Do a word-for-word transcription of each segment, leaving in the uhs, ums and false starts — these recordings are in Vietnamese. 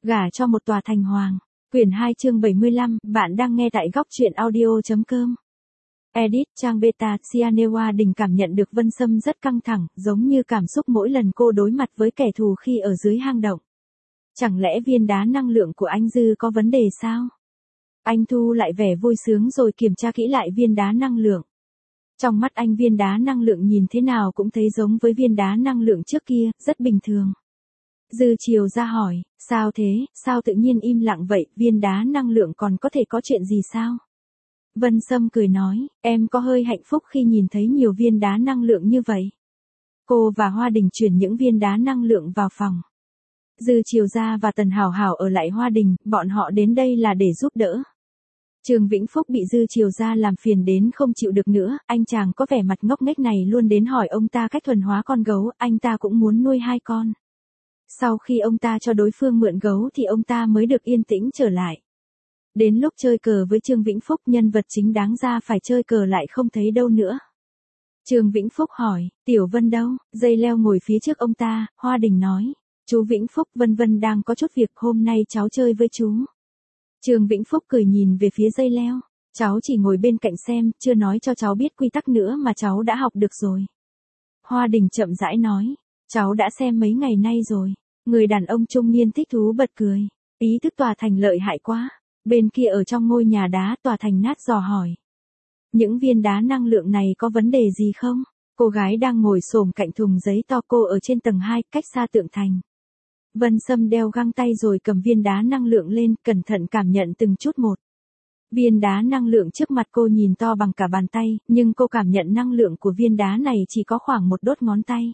Gả cho một tòa thành hoàng. Quyển hai chương bảy mươi lăm, bạn đang nghe tại góc truyện audio.com. Edit trang beta. Sianewa Đình cảm nhận được Vân Sâm rất căng thẳng, giống như cảm xúc mỗi lần cô đối mặt với kẻ thù khi ở dưới hang động. Chẳng lẽ viên đá năng lượng của anh Dư có vấn đề sao? Anh thu lại vẻ vui sướng rồi kiểm tra kỹ lại viên đá năng lượng. Trong mắt anh viên đá năng lượng nhìn thế nào cũng thấy giống với viên đá năng lượng trước kia, rất bình thường. Dư Chiều ra hỏi, sao thế, sao tự nhiên im lặng vậy, viên đá năng lượng còn có thể có chuyện gì sao? Vân Sâm cười nói, em có hơi hạnh phúc khi nhìn thấy nhiều viên đá năng lượng như vậy. Cô và Hoa Đình chuyển những viên đá năng lượng vào phòng. Dư Chiều ra và Tần Hảo Hảo ở lại Hoa Đình, bọn họ đến đây là để giúp đỡ. Trương Vĩnh Phúc bị Dư Chiều ra làm phiền đến không chịu được nữa, anh chàng có vẻ mặt ngốc nghếch này luôn đến hỏi ông ta cách thuần hóa con gấu, anh ta cũng muốn nuôi hai con. Sau khi ông ta cho đối phương mượn gấu thì ông ta mới được yên tĩnh trở lại. Đến lúc chơi cờ với Trương Vĩnh Phúc, nhân vật chính đáng ra phải chơi cờ lại không thấy đâu nữa. Trương Vĩnh Phúc hỏi, Tiểu Vân đâu? Dây leo ngồi phía trước ông ta, Hoa Đình nói, chú Vĩnh Phúc, Vân Vân đang có chút việc, hôm nay cháu chơi với chú. Trương Vĩnh Phúc cười nhìn về phía dây leo, cháu chỉ ngồi bên cạnh xem, chưa nói cho cháu biết quy tắc nữa mà cháu đã học được rồi. Hoa Đình chậm rãi nói, cháu đã xem mấy ngày nay rồi. Người đàn ông trung niên thích thú bật cười, ý thức tòa thành lợi hại quá. Bên kia ở trong ngôi nhà đá tòa thành nát dò hỏi, những viên đá năng lượng này có vấn đề gì không? Cô gái đang ngồi xổm cạnh thùng giấy to, cô ở trên tầng hai, cách xa tượng thành. Vân Sâm đeo găng tay rồi cầm viên đá năng lượng lên, cẩn thận cảm nhận từng chút một. Viên đá năng lượng trước mặt cô nhìn to bằng cả bàn tay, nhưng cô cảm nhận năng lượng của viên đá này chỉ có khoảng một đốt ngón tay.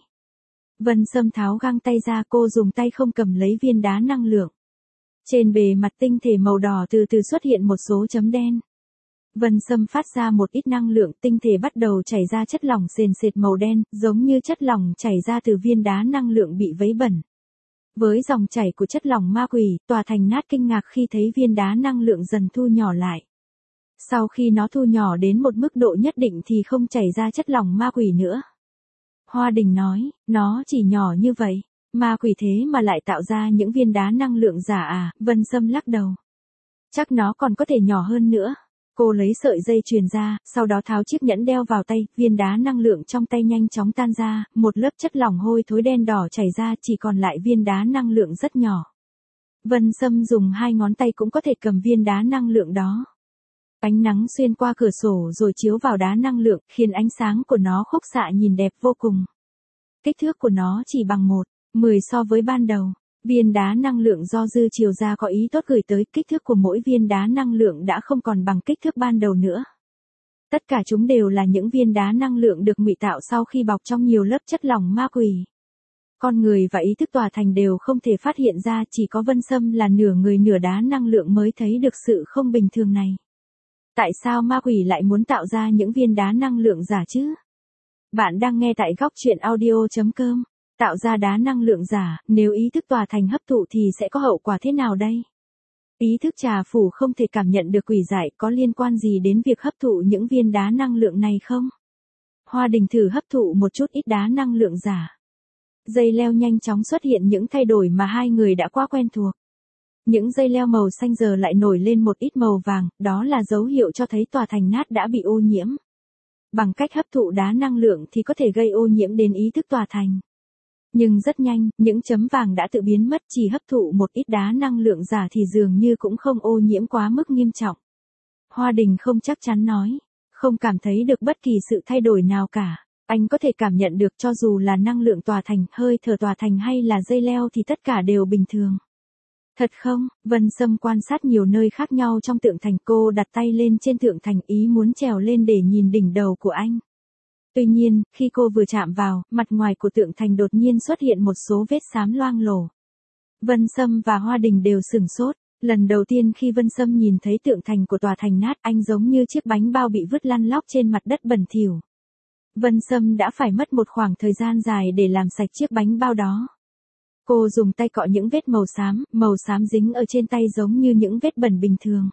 Vân Sâm tháo găng tay ra, cô dùng tay không cầm lấy viên đá năng lượng. Trên bề mặt tinh thể màu đỏ từ từ xuất hiện một số chấm đen. Vân Sâm phát ra một ít năng lượng, tinh thể bắt đầu chảy ra chất lỏng sền sệt màu đen, giống như chất lỏng chảy ra từ viên đá năng lượng bị vấy bẩn. Với dòng chảy của chất lỏng ma quỷ, tòa thành nát kinh ngạc khi thấy viên đá năng lượng dần thu nhỏ lại. Sau khi nó thu nhỏ đến một mức độ nhất định thì không chảy ra chất lỏng ma quỷ nữa. Hoa Đình nói, nó chỉ nhỏ như vậy, ma quỷ thế mà lại tạo ra những viên đá năng lượng giả à? Vân Sâm lắc đầu. Chắc nó còn có thể nhỏ hơn nữa. Cô lấy sợi dây chuyền ra, sau đó tháo chiếc nhẫn đeo vào tay, viên đá năng lượng trong tay nhanh chóng tan ra, một lớp chất lỏng hôi thối đen đỏ chảy ra, chỉ còn lại viên đá năng lượng rất nhỏ. Vân Sâm dùng hai ngón tay cũng có thể cầm viên đá năng lượng đó. Ánh nắng xuyên qua cửa sổ rồi chiếu vào đá năng lượng, khiến ánh sáng của nó khúc xạ nhìn đẹp vô cùng. Kích thước của nó chỉ bằng một mười so với ban đầu. Viên đá năng lượng do Dư Chiều ra có ý tốt gửi tới, kích thước của mỗi viên đá năng lượng đã không còn bằng kích thước ban đầu nữa. Tất cả chúng đều là những viên đá năng lượng được ngụy tạo sau khi bọc trong nhiều lớp chất lỏng ma quỷ. Con người và ý thức tòa thành đều không thể phát hiện ra, chỉ có Vân Sâm là nửa người nửa đá năng lượng mới thấy được sự không bình thường này. Tại sao ma quỷ lại muốn tạo ra những viên đá năng lượng giả chứ? Bạn đang nghe tại góc truyện audio.com. Tạo ra đá năng lượng giả, nếu ý thức tòa thành hấp thụ thì sẽ có hậu quả thế nào đây? Ý thức trà phủ không thể cảm nhận được quỷ dại, có liên quan gì đến việc hấp thụ những viên đá năng lượng này không? Hoa Đình thử hấp thụ một chút ít đá năng lượng giả. Dây leo nhanh chóng xuất hiện những thay đổi mà hai người đã quá quen thuộc. Những dây leo màu xanh giờ lại nổi lên một ít màu vàng, đó là dấu hiệu cho thấy tòa thành nát đã bị ô nhiễm. Bằng cách hấp thụ đá năng lượng thì có thể gây ô nhiễm đến ý thức tòa thành. Nhưng rất nhanh, những chấm vàng đã tự biến mất, chỉ hấp thụ một ít đá năng lượng giả thì dường như cũng không ô nhiễm quá mức nghiêm trọng. Hoa Đình không chắc chắn nói, không cảm thấy được bất kỳ sự thay đổi nào cả. Anh có thể cảm nhận được cho dù là năng lượng tòa thành, hơi thở tòa thành hay là dây leo thì tất cả đều bình thường. Thật không? Vân Sâm quan sát nhiều nơi khác nhau trong tượng thành, cô đặt tay lên trên tượng thành ý muốn trèo lên để nhìn đỉnh đầu của anh. Tuy nhiên, khi cô vừa chạm vào, mặt ngoài của tượng thành đột nhiên xuất hiện một số vết xám loang lổ. Vân Sâm và Hoa Đình đều sửng sốt. Lần đầu tiên khi Vân Sâm nhìn thấy tượng thành của tòa thành nát, anh giống như chiếc bánh bao bị vứt lăn lóc trên mặt đất bẩn thỉu. Vân Sâm đã phải mất một khoảng thời gian dài để làm sạch chiếc bánh bao đó. Cô dùng tay cọ những vết màu xám, màu xám dính ở trên tay giống như những vết bẩn bình thường.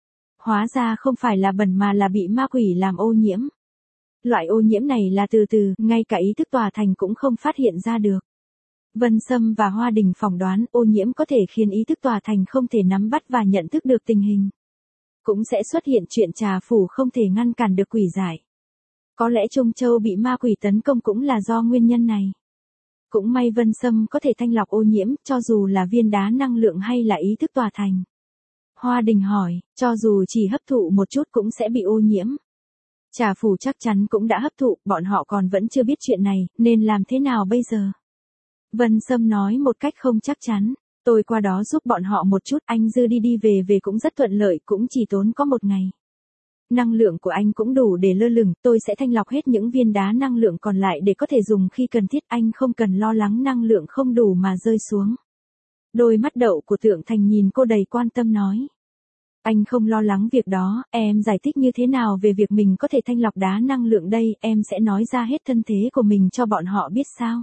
Hóa ra không phải là bẩn mà là bị ma quỷ làm ô nhiễm. Loại ô nhiễm này là từ từ, ngay cả ý thức tòa thành cũng không phát hiện ra được. Vân Sâm và Hoa Đình phỏng đoán ô nhiễm có thể khiến ý thức tòa thành không thể nắm bắt và nhận thức được tình hình. Cũng sẽ xuất hiện chuyện trà phủ không thể ngăn cản được quỷ giải. Có lẽ Trung Châu bị ma quỷ tấn công cũng là do nguyên nhân này. Cũng may Vân Sâm có thể thanh lọc ô nhiễm, cho dù là viên đá năng lượng hay là ý thức tòa thành. Hoa Đình hỏi, cho dù chỉ hấp thụ một chút cũng sẽ bị ô nhiễm. Trà phủ chắc chắn cũng đã hấp thụ, bọn họ còn vẫn chưa biết chuyện này, nên làm thế nào bây giờ? Vân Sâm nói một cách không chắc chắn, tôi qua đó giúp bọn họ một chút, anh Dư đi đi về về cũng rất thuận lợi, cũng chỉ tốn có một ngày. Năng lượng của anh cũng đủ để lơ lửng, tôi sẽ thanh lọc hết những viên đá năng lượng còn lại để có thể dùng khi cần thiết, anh không cần lo lắng năng lượng không đủ mà rơi xuống. Đôi mắt đậu của Tượng Thành nhìn cô đầy quan tâm nói. Anh không lo lắng việc đó, em giải thích như thế nào về việc mình có thể thanh lọc đá năng lượng đây, em sẽ nói ra hết thân thế của mình cho bọn họ biết sao.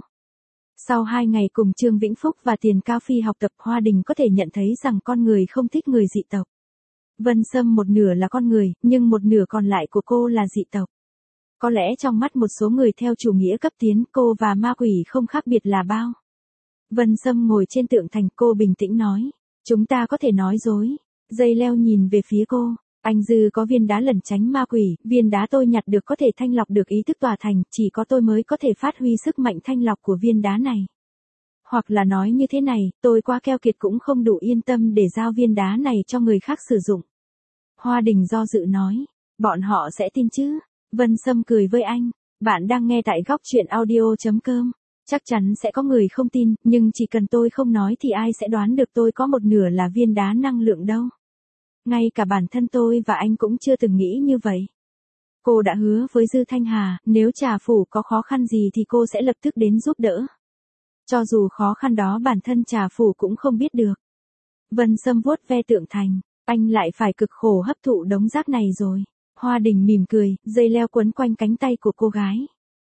Sau hai ngày cùng Trương Vĩnh Phúc và Tiền Cao Phi học tập, Hoa Đình có thể nhận thấy rằng con người không thích người dị tộc. Vân Sâm một nửa là con người, nhưng một nửa còn lại của cô là dị tộc. Có lẽ trong mắt một số người theo chủ nghĩa cấp tiến, cô và ma quỷ không khác biệt là bao. Vân Sâm ngồi trên tượng thành, cô bình tĩnh nói. Chúng ta có thể nói dối. Dây leo nhìn về phía cô. Anh Dư có viên đá lẩn tránh ma quỷ, viên đá tôi nhặt được có thể thanh lọc được ý thức tòa thành, chỉ có tôi mới có thể phát huy sức mạnh thanh lọc của viên đá này. Hoặc là nói như thế này, tôi quá keo kiệt cũng không đủ yên tâm để giao viên đá này cho người khác sử dụng. Hoa Đình do dự nói, bọn họ sẽ tin chứ? Vân Sâm cười với anh, bạn đang nghe tại góc truyện audio chấm com. Chắc chắn sẽ có người không tin, nhưng chỉ cần tôi không nói thì ai sẽ đoán được tôi có một nửa là viên đá năng lượng đâu. Ngay cả bản thân tôi và anh cũng chưa từng nghĩ như vậy. Cô đã hứa với Dư Thanh Hà, nếu Trà phủ có khó khăn gì thì cô sẽ lập tức đến giúp đỡ. Cho dù khó khăn đó bản thân Trà phủ cũng không biết được. Vân Sâm vuốt ve Tượng Thành, anh lại phải cực khổ hấp thụ đống rác này rồi. Hoa Đình mỉm cười, dây leo quấn quanh cánh tay của cô gái.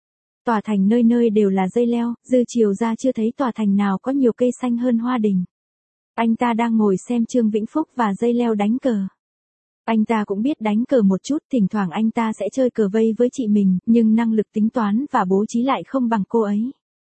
Tòa thành nơi nơi đều là dây leo, Dư chiều ra chưa thấy tòa thành nào có nhiều cây xanh hơn Hoa Đình. Anh ta đang ngồi xem Trương Vĩnh Phúc và dây leo đánh cờ. Anh ta cũng biết đánh cờ một chút, thỉnh thoảng anh ta sẽ chơi cờ vây với chị mình, nhưng năng lực tính toán và bố trí lại không bằng cô ấy.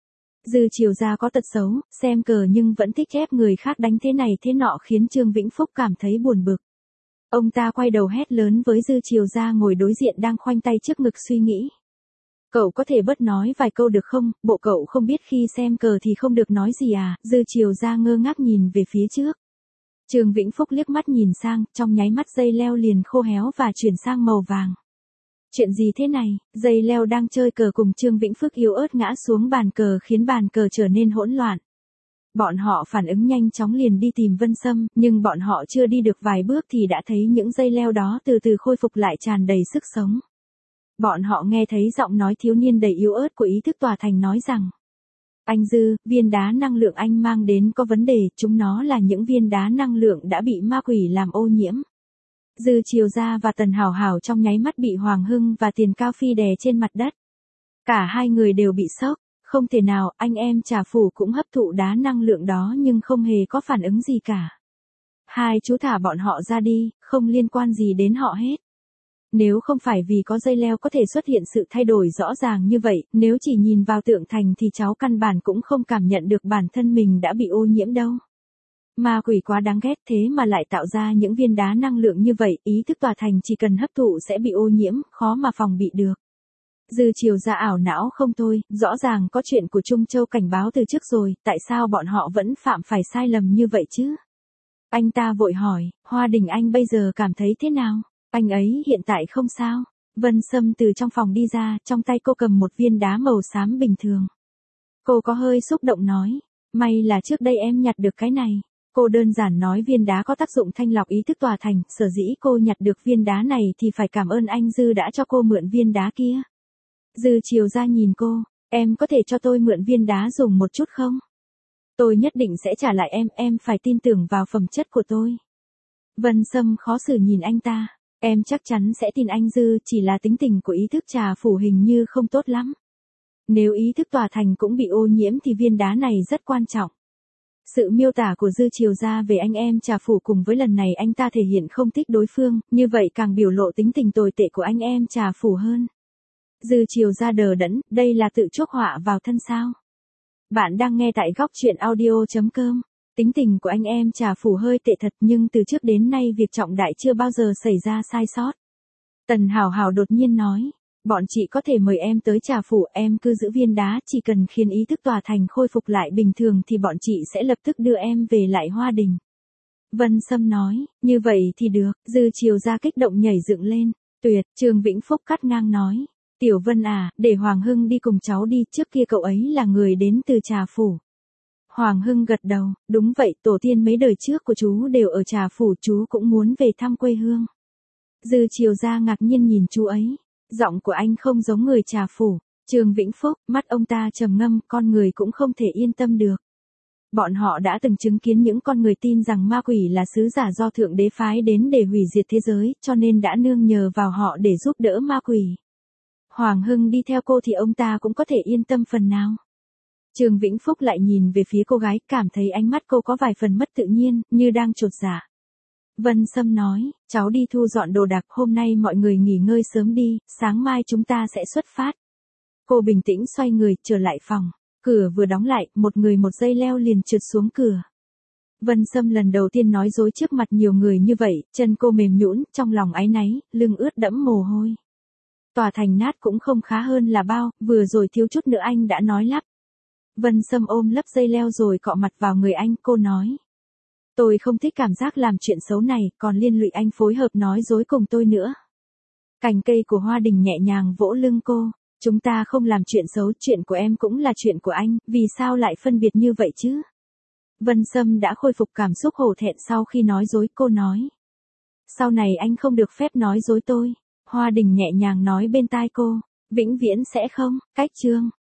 Dư chiều ra có tật xấu, xem cờ nhưng vẫn thích ép người khác đánh thế này thế nọ khiến Trương Vĩnh Phúc cảm thấy buồn bực. Ông ta quay đầu hét lớn với Dư chiều ra ngồi đối diện đang khoanh tay trước ngực suy nghĩ. Cậu có thể bớt nói vài câu được không, bộ cậu không biết khi xem cờ thì không được nói gì à, Dư chiều ra ngơ ngác nhìn về phía trước. Trương Vĩnh Phúc liếc mắt nhìn sang, trong nháy mắt dây leo liền khô héo và chuyển sang màu vàng. Chuyện gì thế này, dây leo đang chơi cờ cùng Trương Vĩnh Phúc yếu ớt ngã xuống bàn cờ khiến bàn cờ trở nên hỗn loạn. Bọn họ phản ứng nhanh chóng liền đi tìm Vân Sâm, nhưng bọn họ chưa đi được vài bước thì đã thấy những dây leo đó từ từ khôi phục lại tràn đầy sức sống. Bọn họ nghe thấy giọng nói thiếu niên đầy yếu ớt của ý thức tòa thành nói rằng. Anh Dư, viên đá năng lượng anh mang đến có vấn đề, chúng nó là những viên đá năng lượng đã bị ma quỷ làm ô nhiễm. Dư chiều ra và Tần Hảo Hảo trong nháy mắt bị Hoàng Hưng và Tiền Cao Phi đè trên mặt đất. Cả hai người đều bị sốc, không thể nào, anh em Trà phủ cũng hấp thụ đá năng lượng đó nhưng không hề có phản ứng gì cả. Hai chú thả bọn họ ra đi, không liên quan gì đến họ hết. Nếu không phải vì có dây leo có thể xuất hiện sự thay đổi rõ ràng như vậy, nếu chỉ nhìn vào Tượng Thành thì cháu căn bản cũng không cảm nhận được bản thân mình đã bị ô nhiễm đâu. Ma quỷ quá đáng ghét thế mà lại tạo ra những viên đá năng lượng như vậy, ý thức tòa thành chỉ cần hấp thụ sẽ bị ô nhiễm, khó mà phòng bị được. Dư chiều ra ảo não không thôi, rõ ràng có chuyện của Trung Châu cảnh báo từ trước rồi, tại sao bọn họ vẫn phạm phải sai lầm như vậy chứ? Anh ta vội hỏi, Hoa Đình anh bây giờ cảm thấy thế nào? Anh ấy hiện tại không sao. Vân Sâm từ trong phòng đi ra, trong tay cô cầm một viên đá màu xám bình thường. Cô có hơi xúc động nói, may là trước đây em nhặt được cái này. Cô đơn giản nói viên đá có tác dụng thanh lọc ý thức tòa thành, sở dĩ cô nhặt được viên đá này thì phải cảm ơn anh Dư đã cho cô mượn viên đá kia. Dư chiều ra nhìn cô, em có thể cho tôi mượn viên đá dùng một chút không? Tôi nhất định sẽ trả lại em, em phải tin tưởng vào phẩm chất của tôi. Vân Sâm khó xử nhìn anh ta. Em chắc chắn sẽ tin anh Dư, chỉ là tính tình của ý thức Trà phủ hình như không tốt lắm. Nếu ý thức tòa thành cũng bị ô nhiễm thì viên đá này rất quan trọng. Sự miêu tả của Dư chiều ra về anh em Trà phủ cùng với lần này anh ta thể hiện không thích đối phương, như vậy càng biểu lộ tính tình tồi tệ của anh em Trà phủ hơn. Dư chiều ra đờ đẫn, đây là tự chuốc họa vào thân sao? Bạn đang nghe tại góc chuyện audio chấm com. Tính tình của anh em Trà Phủ hơi tệ thật, nhưng từ trước đến nay việc trọng đại chưa bao giờ xảy ra sai sót. Tần Hảo Hảo đột nhiên nói, bọn chị có thể mời em tới Trà Phủ, em cứ giữ viên đá, chỉ cần khiến ý thức tòa thành khôi phục lại bình thường thì bọn chị sẽ lập tức đưa em về lại Hoa Đình. Vân Sâm nói, như vậy thì được. Dư Chiều ra kích động nhảy dựng lên. Tuyệt. Trương Vĩnh Phúc cắt ngang nói, Tiểu Vân à, để Hoàng Hưng đi cùng cháu đi, trước kia cậu ấy là người đến từ Trà Phủ. Hoàng Hưng gật đầu, đúng vậy, tổ tiên mấy đời trước của chú đều ở Trà Phủ, chú cũng muốn về thăm quê hương. Dư Chiều ra ngạc nhiên nhìn chú ấy, giọng của anh không giống người Trà Phủ. Trương Vĩnh Phúc, mắt ông ta trầm ngâm, con người cũng không thể yên tâm được. Bọn họ đã từng chứng kiến những con người tin rằng ma quỷ là sứ giả do Thượng Đế phái đến để hủy diệt thế giới, cho nên đã nương nhờ vào họ để giúp đỡ ma quỷ. Hoàng Hưng đi theo cô thì ông ta cũng có thể yên tâm phần nào. Trương Vĩnh Phúc lại nhìn về phía cô gái, cảm thấy ánh mắt cô có vài phần mất tự nhiên, như đang chột dạ. Vân Sâm nói, cháu đi thu dọn đồ đạc, hôm nay mọi người nghỉ ngơi sớm đi, sáng mai chúng ta sẽ xuất phát. Cô bình tĩnh xoay người, trở lại phòng. Cửa vừa đóng lại, một người một dây leo liền trượt xuống cửa. Vân Sâm lần đầu tiên nói dối trước mặt nhiều người như vậy, chân cô mềm nhũn, trong lòng áy náy, lưng ướt đẫm mồ hôi. Tòa thành nát cũng không khá hơn là bao, vừa rồi thiếu chút nữa anh đã nói lắp. Vân Sâm ôm lấp dây leo rồi cọ mặt vào người anh, cô nói. Tôi không thích cảm giác làm chuyện xấu này, còn liên lụy anh phối hợp nói dối cùng tôi nữa. Cành cây của Hoa Đình nhẹ nhàng vỗ lưng cô. Chúng ta không làm chuyện xấu, chuyện của em cũng là chuyện của anh, vì sao lại phân biệt như vậy chứ? Vân Sâm đã khôi phục cảm xúc hổ thẹn sau khi nói dối, cô nói. Sau này anh không được phép nói dối tôi. Hoa Đình nhẹ nhàng nói bên tai cô, vĩnh viễn sẽ không. Cách chương.